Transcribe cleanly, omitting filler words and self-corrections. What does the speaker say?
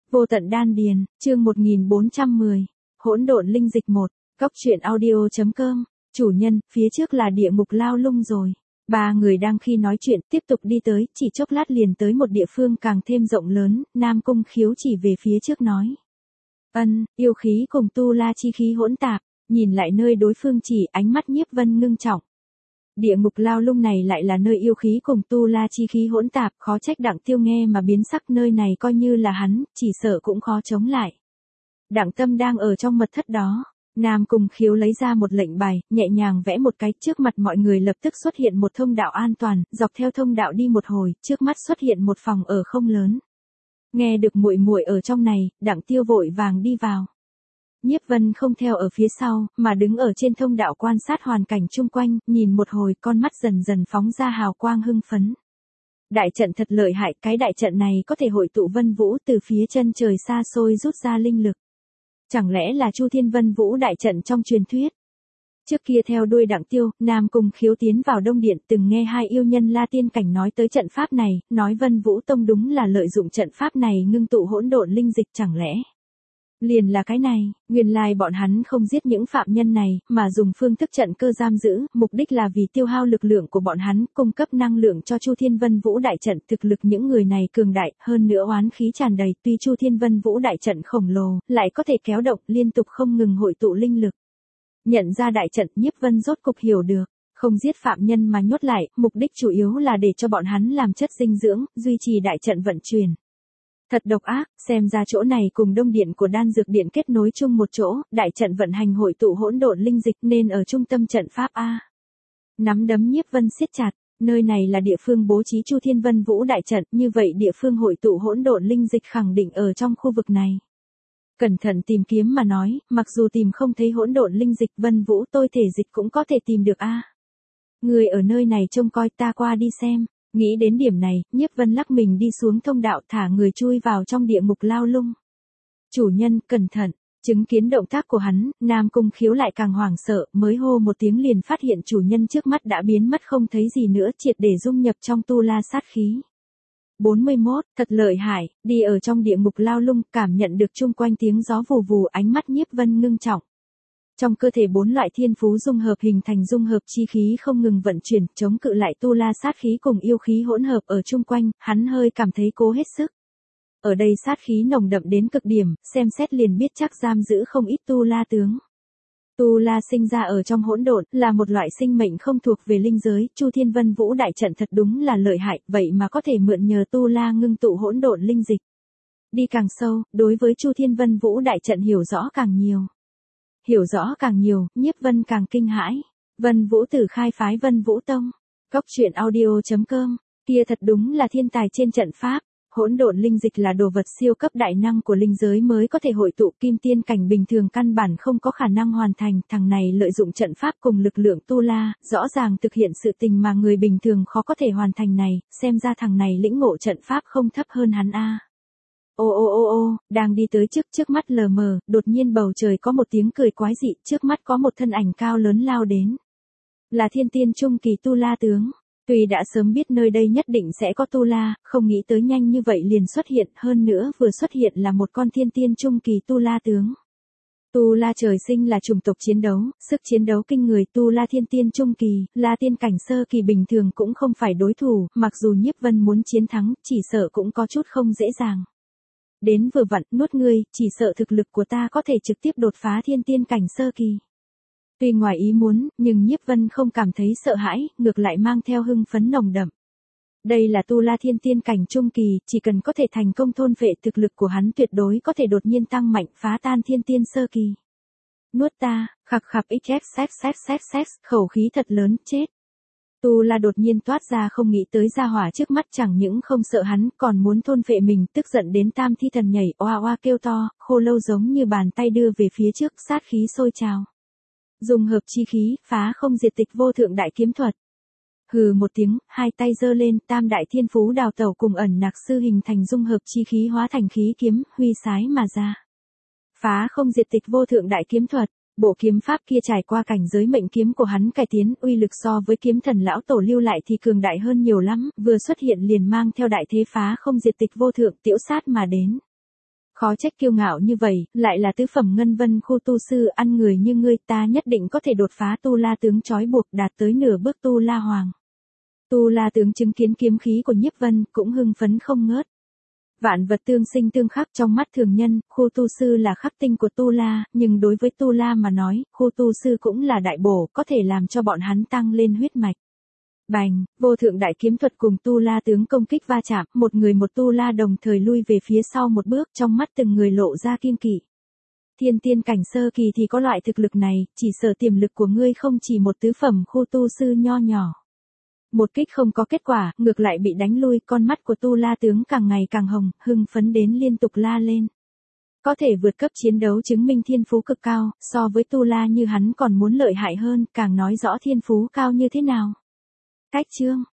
Vô tận đan điền, chương 1410, hỗn độn linh dịch 1, góc truyện audio.com, chủ nhân, phía trước là địa ngục lao lung rồi. Ba người đang khi nói chuyện tiếp tục đi tới, chỉ chốc lát liền tới một địa phương càng thêm rộng lớn, Nam Cung Khiếu chỉ về phía trước nói. Yêu khí cùng tu la chi khí hỗn tạp, nhìn lại nơi đối phương chỉ, ánh mắt Nhiếp Vân ngưng trọng. Địa ngục lao lung này lại là nơi yêu khí cùng tu la chi khí hỗn tạp, khó trách Đặng Tiêu nghe mà biến sắc, nơi này coi như là hắn, chỉ sợ cũng khó chống lại. Đặng Tâm đang ở trong mật thất đó, Nam Cung Khiếu lấy ra một lệnh bài, nhẹ nhàng vẽ một cái, trước mặt mọi người lập tức xuất hiện một thông đạo an toàn, dọc theo thông đạo đi một hồi, trước mắt xuất hiện một phòng ở không lớn. Nghe được muội muội ở trong này, Đặng Tiêu vội vàng đi vào. Nhiếp Vân không theo ở phía sau, mà đứng ở trên thông đạo quan sát hoàn cảnh chung quanh, nhìn một hồi, con mắt dần dần phóng ra hào quang hưng phấn. Đại trận thật lợi hại, cái đại trận này có thể hội tụ Vân Vũ từ phía chân trời xa xôi rút ra linh lực. Chẳng lẽ là Chu Thiên Vân Vũ đại trận trong truyền thuyết? Trước kia theo đuôi Đặng Tiêu, Nam Cung Khiếu tiến vào Đông Điện, từng nghe hai yêu nhân La Tiên Cảnh nói tới trận pháp này, nói Vân Vũ Tông đúng là lợi dụng trận pháp này ngưng tụ hỗn độn linh dịch, chẳng lẽ liền là cái này. Nguyên lai bọn hắn không giết những phạm nhân này, mà dùng phương thức trận cơ giam giữ, mục đích là vì tiêu hao lực lượng của bọn hắn, cung cấp năng lượng cho Chu Thiên Vân Vũ đại trận. Thực lực những người này cường đại, hơn nữa oán khí tràn đầy, tuy Chu Thiên Vân Vũ đại trận khổng lồ, lại có thể kéo động liên tục không ngừng hội tụ linh lực. Nhận ra đại trận, Nhiếp Vân rốt cục hiểu được, không giết phạm nhân mà nhốt lại, mục đích chủ yếu là để cho bọn hắn làm chất dinh dưỡng, duy trì đại trận vận chuyển. Thật độc ác, xem ra chỗ này cùng Đông Điện của Đan Dược Điện kết nối chung một chỗ, đại trận vận hành hội tụ hỗn độn linh dịch nên ở trung tâm trận pháp A. Nắm đấm Nhiếp Vân siết chặt, nơi này là địa phương bố trí Chu Thiên Vân Vũ đại trận, như vậy địa phương hội tụ hỗn độn linh dịch khẳng định ở trong khu vực này. Cẩn thận tìm kiếm mà nói, mặc dù tìm không thấy hỗn độn linh dịch, Vân Vũ tôi thể dịch cũng có thể tìm được A. Người ở nơi này trông coi, ta qua đi xem. Nghĩ đến điểm này, Nhiếp Vân lắc mình đi xuống thông đạo, thả người chui vào trong địa ngục lao lung. Chủ nhân, cẩn thận. Chứng kiến động tác của hắn, Nam Cung Khiếu lại càng hoảng sợ, mới hô một tiếng liền phát hiện chủ nhân trước mắt đã biến mất không thấy gì nữa, triệt để dung nhập trong tu la sát khí. 41, thật lợi hại, đi ở trong địa ngục lao lung, cảm nhận được chung quanh tiếng gió vù vù, ánh mắt Nhiếp Vân ngưng trọng. Trong cơ thể 4 loại thiên phú dung hợp hình thành dung hợp chi khí không ngừng vận chuyển, chống cự lại tu la sát khí cùng yêu khí hỗn hợp ở chung quanh, hắn hơi cảm thấy cố hết sức. Ở đây sát khí nồng đậm đến cực điểm, xem xét liền biết chắc giam giữ không ít tu la tướng. Tu la sinh ra ở trong hỗn độn, là một loại sinh mệnh không thuộc về linh giới, Chu Thiên Vân Vũ đại trận thật đúng là lợi hại, vậy mà có thể mượn nhờ tu la ngưng tụ hỗn độn linh dịch. Đi càng sâu, đối với Chu Thiên Vân Vũ đại trận hiểu rõ càng nhiều. Hiểu rõ càng nhiều, Nhiếp Vân càng kinh hãi. Vân Vũ Tử khai phái Vân Vũ Tông. Góc truyện audio.com, kia thật đúng là thiên tài trên trận pháp. Hỗn độn linh dịch là đồ vật siêu cấp đại năng của linh giới mới có thể hội tụ, kim tiên cảnh bình thường căn bản không có khả năng hoàn thành. Thằng này lợi dụng trận pháp cùng lực lượng tu la, rõ ràng thực hiện sự tình mà người bình thường khó có thể hoàn thành này, xem ra thằng này lĩnh ngộ trận pháp không thấp hơn hắn a. Ô, đang đi tới trước mắt lờ mờ, đột nhiên bầu trời có một tiếng cười quái dị, trước mắt có một thân ảnh cao lớn lao đến. Là thiên tiên trung kỳ tu la tướng. Tuy đã sớm biết nơi đây nhất định sẽ có tu la, không nghĩ tới nhanh như vậy liền xuất hiện, hơn nữa vừa xuất hiện là một con thiên tiên trung kỳ tu la tướng. Tu la trời sinh là chủng tộc chiến đấu, sức chiến đấu kinh người, tu la thiên tiên trung kỳ, la tiên cảnh sơ kỳ bình thường cũng không phải đối thủ, mặc dù Nhiếp Vân muốn chiến thắng, chỉ sợ cũng có chút không dễ dàng. Đến vừa vặn, nuốt ngươi, chỉ sợ thực lực của ta có thể trực tiếp đột phá thiên tiên cảnh sơ kỳ. Tuy ngoài ý muốn, nhưng Nhiếp Vân không cảm thấy sợ hãi, ngược lại mang theo hưng phấn nồng đậm. Đây là tu la thiên tiên cảnh trung kỳ, chỉ cần có thể thành công thôn phệ, thực lực của hắn tuyệt đối có thể đột nhiên tăng mạnh, phá tan thiên tiên sơ kỳ. Nuốt ta, khặc xf, khẩu khí thật lớn, chết. Tu la đột nhiên toát ra, không nghĩ tới gia hỏa trước mắt chẳng những không sợ hắn, còn muốn thôn phệ mình, tức giận đến tam thi thần nhảy, oa kêu to, khô lâu giống như bàn tay đưa về phía trước, sát khí sôi trào. Dùng hợp chi khí, phá không diệt tịch vô thượng đại kiếm thuật. Hừ một tiếng, hai tay giơ lên, tam đại thiên phú đào tẩu cùng ẩn nặc sư hình thành dung hợp chi khí hóa thành khí kiếm, huy sái mà ra. Phá không diệt tịch vô thượng đại kiếm thuật. Bộ kiếm pháp kia trải qua cảnh giới mệnh kiếm của hắn cải tiến, uy lực so với kiếm thần lão tổ lưu lại thì cường đại hơn nhiều lắm, vừa xuất hiện liền mang theo đại thế phá không diệt tịch vô thượng, tiểu sát mà đến. Khó trách kiêu ngạo như vậy, lại là tứ phẩm ngân vân khu tu sư, ăn người như ngươi, ta nhất định có thể đột phá tu la tướng trói buộc, đạt tới nửa bước tu la hoàng. Tu la tướng chứng kiến kiếm khí của Nhiếp Vân, cũng hưng phấn không ngớt. Vạn vật tương sinh tương khắc, trong mắt thường nhân, khu tu sư là khắc tinh của tu la, nhưng đối với tu la mà nói, khu tu sư cũng là đại bổ, có thể làm cho bọn hắn tăng lên huyết mạch. Bành, vô thượng đại kiếm thuật cùng tu la tướng công kích va chạm, một người một tu la đồng thời lui về phía sau một bước, trong mắt từng người lộ ra kiêng kỵ. Thiên tiên cảnh sơ kỳ thì có loại thực lực này, chỉ sợ tiềm lực của ngươi không chỉ một tứ phẩm khu tu sư nho nhỏ. Một kích không có kết quả, ngược lại bị đánh lui, con mắt của tu la tướng càng ngày càng hồng, hưng phấn đến liên tục la lên. Có thể vượt cấp chiến đấu chứng minh thiên phú cực cao, so với tu la như hắn còn muốn lợi hại hơn, càng nói rõ thiên phú cao như thế nào. Cách chương